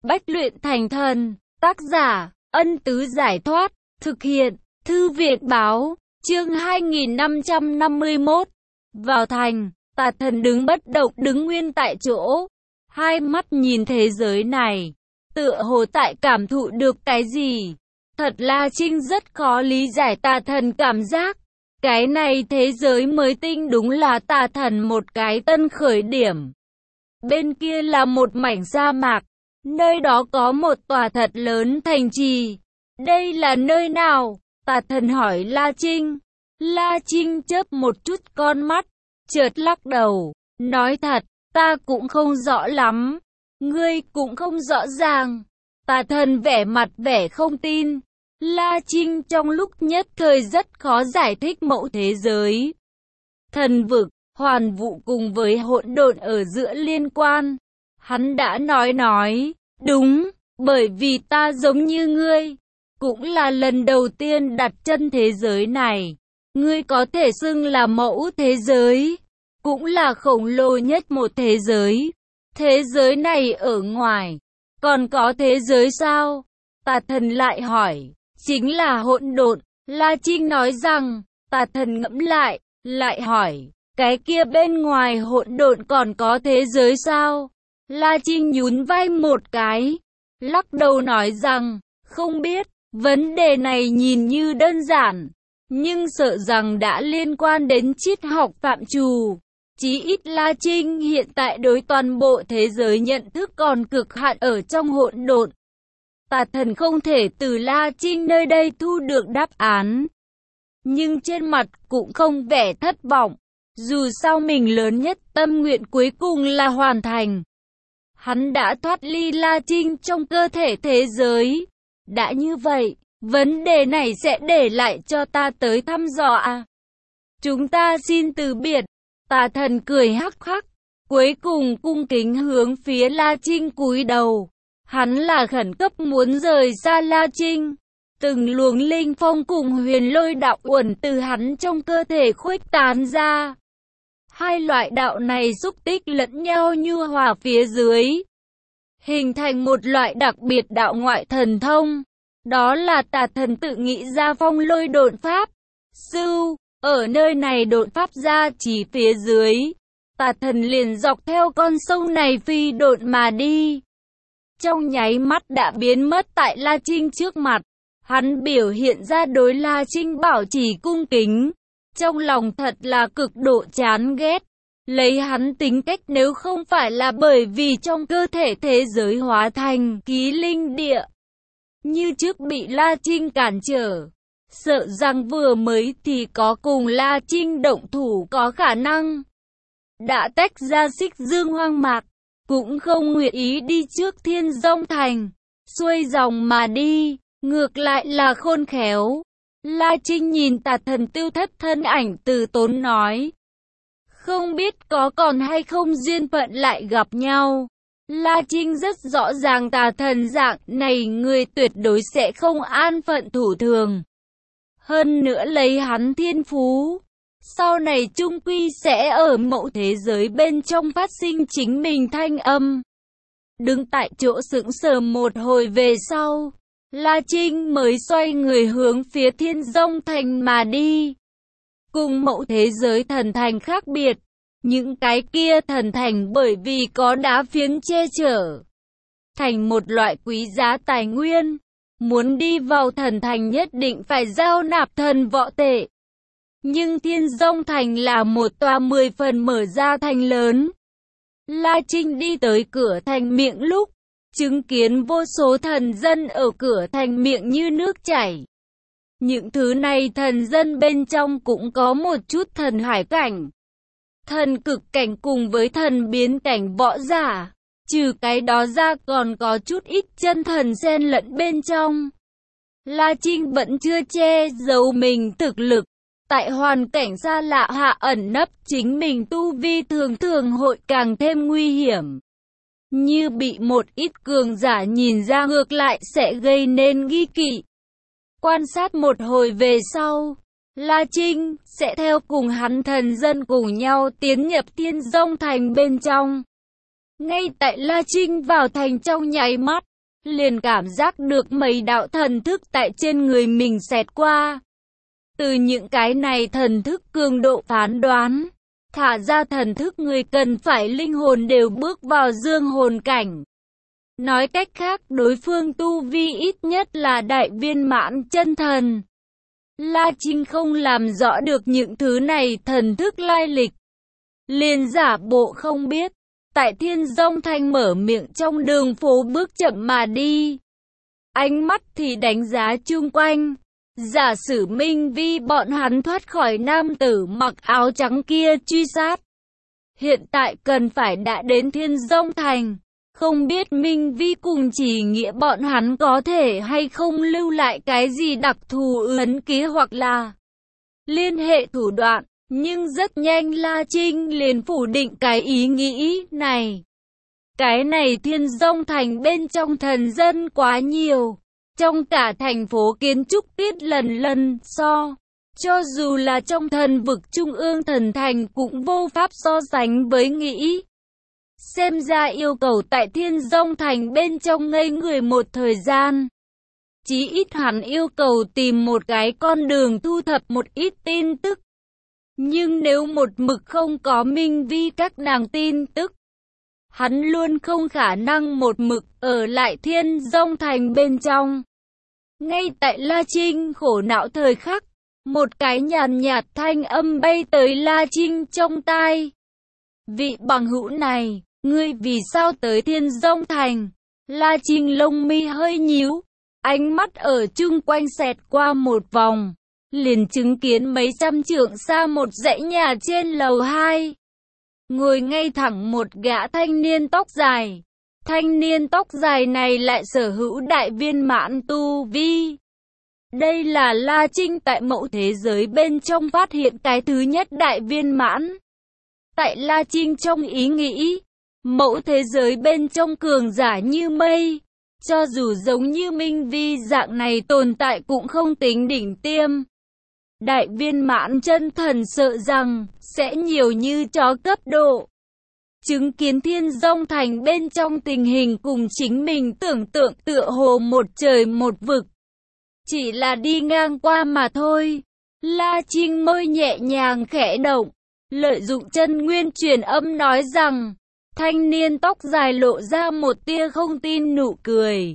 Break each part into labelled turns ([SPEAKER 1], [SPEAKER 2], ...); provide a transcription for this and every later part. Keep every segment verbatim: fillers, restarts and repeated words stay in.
[SPEAKER 1] Bách luyện thành thần, tác giả, Ân Tứ Giải Thoát, thực hiện, Thư Việt Báo, chương hai nghìn năm trăm năm mươi mốt. Vào thành, Tà Thần đứng bất động, đứng nguyên tại chỗ, hai mắt nhìn thế giới này, tựa hồ tại cảm thụ được cái gì. Thật La Trinh rất khó lý giải Tà Thần cảm giác. Cái này thế giới mới tinh đúng là Tà Thần một cái tân khởi điểm. Bên kia là một mảnh sa mạc, nơi đó có một tòa thật lớn thành trì. Đây là nơi nào? Tà Thần hỏi La Trinh. La Trinh chớp một chút con mắt, chợt lắc đầu, nói thật, ta cũng không rõ lắm. Ngươi cũng không rõ ràng. Tà Thần vẻ mặt vẻ không tin. La Trinh trong lúc nhất thời rất khó giải thích mẫu thế giới. Thần vực, hoàn vũ cùng với hỗn độn ở giữa liên quan. Hắn đã nói nói, đúng, bởi vì ta giống như ngươi, cũng là lần đầu tiên đặt chân thế giới này. Ngươi có thể xưng là mẫu thế giới, cũng là khổng lồ nhất một thế giới. Thế giới này ở ngoài, còn có thế giới sao? Tà Thần lại hỏi. Chính là hỗn độn. La Trinh nói rằng. Tà Thần ngẫm lại, lại hỏi, cái kia bên ngoài hỗn độn còn có thế giới sao? La Trinh nhún vai một cái, lắc đầu nói rằng, không biết. Vấn đề này nhìn như đơn giản, nhưng sợ rằng đã liên quan đến triết học phạm trù. Chí ít La Trinh hiện tại đối toàn bộ thế giới nhận thức còn cực hạn ở trong hỗn độn. Tà Thần không thể từ La Trinh nơi đây thu được đáp án, nhưng trên mặt cũng không vẻ thất vọng. Dù sao mình lớn nhất tâm nguyện cuối cùng là hoàn thành. Hắn đã thoát ly La Trinh trong cơ thể thế giới. Đã như vậy, vấn đề này sẽ để lại cho ta tới thăm dò à? Chúng ta xin từ biệt. Tà Thần cười hắc hắc, cuối cùng cung kính hướng phía La Trinh cúi đầu. Hắn là khẩn cấp muốn rời xa La Trinh. Từng luồng linh phong cùng huyền lôi đạo uẩn từ hắn trong cơ thể khuếch tán ra. Hai loại đạo này xúc tích lẫn nhau nhu hòa phía dưới, hình thành một loại đặc biệt đạo ngoại thần thông. Đó là Tà Thần tự nghĩ ra phong lôi độn pháp. Sư, ở nơi này độn pháp ra chỉ phía dưới, Tà Thần liền dọc theo con sông này phi độn mà đi. Trong nháy mắt đã biến mất tại La Trinh trước mặt. Hắn biểu hiện ra đối La Trinh bảo trì cung kính. Trong lòng thật là cực độ chán ghét. Lấy hắn tính cách, nếu không phải là bởi vì trong cơ thể thế giới hóa thành ký linh địa, như trước bị La Trinh cản trở, sợ rằng vừa mới thì có cùng La Trinh động thủ có khả năng. Đã tách ra Xích Dương hoang mạc, cũng không nguyện ý đi trước Thiên Dông Thành, xuôi dòng mà đi, ngược lại là khôn khéo. La Trinh nhìn Tà Thần tiêu thất thân ảnh từ tốn nói, không biết có còn hay không duyên phận lại gặp nhau. La Trinh rất rõ ràng Tà Thần dạng này người tuyệt đối sẽ không an phận thủ thường. Hơn nữa lấy hắn thiên phú, sau này chung quy sẽ ở mẫu thế giới bên trong phát sinh chính mình thanh âm. Đứng tại chỗ sững sờ một hồi về sau, La Trinh mới xoay người hướng phía Thiên Dông Thành mà đi. Cùng mẫu thế giới thần thành khác biệt, những cái kia thần thành bởi vì có đá phiến che chở, thành một loại quý giá tài nguyên. Muốn đi vào thần thành nhất định phải giao nạp thần võ tệ. Nhưng Thiên Dông Thành là một tòa mười phần mở ra thành lớn. La Trinh đi tới cửa thành miệng lúc, chứng kiến vô số thần dân ở cửa thành miệng như nước chảy. Những thứ này thần dân bên trong cũng có một chút thần hải cảnh, thần cực cảnh cùng với thần biến cảnh võ giả. Trừ cái đó ra còn có chút ít chân thần xen lẫn bên trong. La Trinh vẫn chưa che giấu mình thực lực. Tại hoàn cảnh xa lạ hạ ẩn nấp chính mình tu vi thường thường hội càng thêm nguy hiểm. Như bị một ít cường giả nhìn ra ngược lại sẽ gây nên nghi kỵ. Quan sát một hồi về sau, La Trinh sẽ theo cùng hắn thần dân cùng nhau tiến nhập Thiên Dông Thành bên trong. Ngay tại La Trinh vào thành trong nháy mắt, liền cảm giác được mấy đạo thần thức tại trên người mình xẹt qua. Từ những cái này thần thức cường độ phán đoán, thả ra thần thức người cần phải linh hồn đều bước vào dương hồn cảnh. Nói cách khác, đối phương tu vi ít nhất là đại viên mãn chân thần. La Trinh không làm rõ được những thứ này thần thức lai lịch, liền giả bộ không biết. Tại Thiên Dông Thanh mở miệng trong đường phố bước chậm mà đi. Ánh mắt thì đánh giá chung quanh. Giả sử Minh Vi bọn hắn thoát khỏi nam tử mặc áo trắng kia truy sát. Hiện tại cần phải đã đến Thiên Dông Thành. Không biết Minh Vi cùng Chỉ Nghĩa bọn hắn có thể hay không lưu lại cái gì đặc thù ấn ký hoặc là liên hệ thủ đoạn. Nhưng rất nhanh La Trinh liền phủ định cái ý nghĩ này. Cái này Thiên Dông Thành bên trong thần dân quá nhiều. Trong cả thành phố kiến trúc tiết lần lần so. Cho dù là trong thần vực trung ương thần thành cũng vô pháp so sánh với nghĩ. Xem ra yêu cầu tại Thiên Dông Thành bên trong ngây người một thời gian. Chí ít hắn yêu cầu tìm một cái con đường thu thập một ít tin tức. Nhưng nếu một mực không có Minh Vi các nàng tin tức, hắn luôn không khả năng một mực ở lại Thiên Dông Thành bên trong. Ngay tại La Trinh khổ não thời khắc, một cái nhàn nhạt thanh âm bay tới La Trinh trong tai. Vị bằng hữu này, ngươi vì sao tới Thiên Dông Thành? La Trinh lông mi hơi nhíu, ánh mắt ở chung quanh xẹt qua một vòng. Liền chứng kiến mấy trăm trượng xa một dãy nhà trên lầu hai. Ngồi ngay thẳng một gã thanh niên tóc dài. Thanh niên tóc dài này lại sở hữu đại viên mãn tu vi. Đây là La Trinh tại mẫu thế giới bên trong phát hiện cái thứ nhất đại viên mãn. Tại La Trinh trong ý nghĩ, mẫu thế giới bên trong cường giả như mây. Cho dù giống như Minh Vi dạng này tồn tại cũng không tính đỉnh tiêm. Đại viên mãn chân thần sợ rằng sẽ nhiều như chó cấp độ. Chứng kiến Thiên Dông Thành bên trong tình hình cùng chính mình tưởng tượng tựa hồ một trời một vực. Chỉ là đi ngang qua mà thôi. La Trinh môi nhẹ nhàng khẽ động, lợi dụng chân nguyên truyền âm nói rằng. Thanh niên tóc dài lộ ra một tia không tin nụ cười.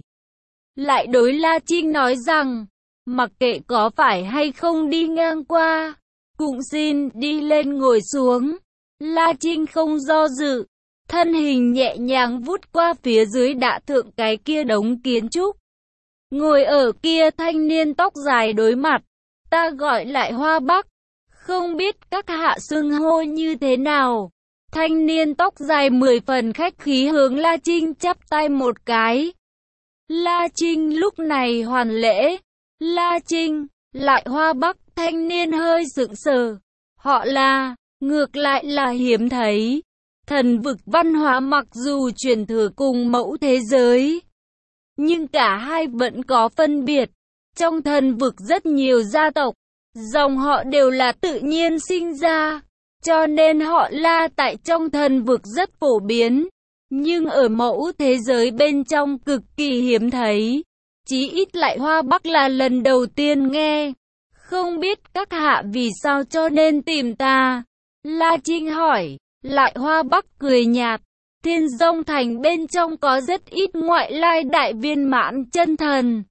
[SPEAKER 1] Lại đối La Trinh nói rằng. Mặc kệ có phải hay không đi ngang qua, cũng xin đi lên ngồi xuống. La Trinh không do dự, thân hình nhẹ nhàng vút qua phía dưới đã thượng cái kia đống kiến trúc. Ngồi ở kia thanh niên tóc dài đối mặt, ta gọi lại Hoa Bắc, không biết các hạ xưng hô như thế nào. Thanh niên tóc dài mười phần khách khí hướng La Trinh chắp tay một cái. La Trinh lúc này hoàn lễ. La Trinh, lại Hoa Bắc, thanh niên hơi sững sờ. Họ là, ngược lại là hiếm thấy. Thần vực văn hóa mặc dù truyền thừa cùng mẫu thế giới, nhưng cả hai vẫn có phân biệt. Trong thần vực rất nhiều gia tộc, dòng họ đều là tự nhiên sinh ra, cho nên họ La tại trong thần vực rất phổ biến. Nhưng ở mẫu thế giới bên trong cực kỳ hiếm thấy. Chí ít lại Hoa Bắc là lần đầu tiên nghe. Không biết các hạ vì sao cho nên tìm ta? La Trinh hỏi. Lại Hoa Bắc cười nhạt. Thiên Dông Thành bên trong có rất ít ngoại lai đại viên mãn chân thần.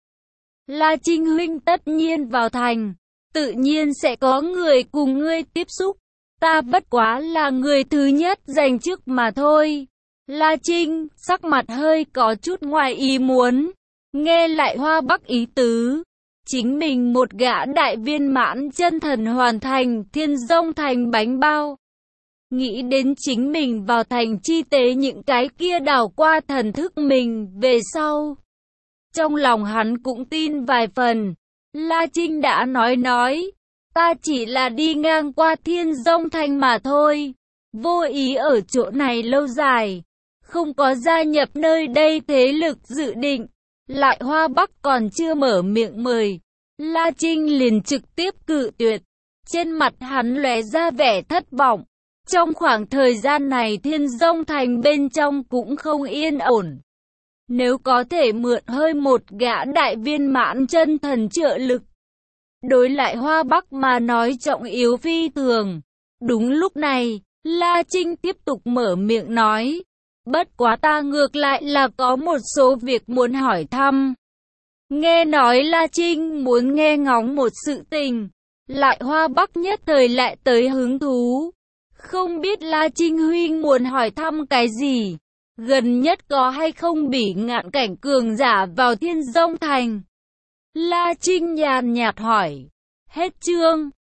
[SPEAKER 1] La Trinh huynh tất nhiên vào thành, tự nhiên sẽ có người cùng ngươi tiếp xúc. Ta bất quá là người thứ nhất giành chức mà thôi. La Trinh, sắc mặt hơi có chút ngoài ý muốn. Nghe lại Hoa Bắc ý tứ. Chính mình một gã đại viên mãn chân thần hoàn thành Thiên Dông Thành bánh bao. Nghĩ đến chính mình vào thành chi tế những cái kia đảo qua thần thức mình về sau. Trong lòng hắn cũng tin vài phần. La Trinh đã nói nói. Ta chỉ là đi ngang qua Thiên Dông Thành mà thôi. Vô ý ở chỗ này lâu dài. Không có gia nhập nơi đây thế lực dự định. Lại Hoa Bắc còn chưa mở miệng mời. La Trinh liền trực tiếp cự tuyệt. Trên mặt hắn lóe ra vẻ thất vọng. Trong khoảng thời gian này Thiên Dông Thành bên trong cũng không yên ổn. nếu có thể mượn hơi một gã đại viên mãn chân thần trợ lực. Đối lại Hoa Bắc mà nói trọng yếu phi thường. Đúng lúc này, La Trinh tiếp tục mở miệng nói. Bất quá ta ngược lại là có một số việc muốn hỏi thăm. Nghe nói La Trinh muốn nghe ngóng một sự tình. Lại Hoa Bắc nhất thời lại tới hứng thú. Không biết La Trinh huynh muốn hỏi thăm cái gì? Gần nhất có hay không Bỉ Ngạn cảnh cường giả vào Thiên Dông Thành? La Trinh nhàn nhạt hỏi. Hết chương.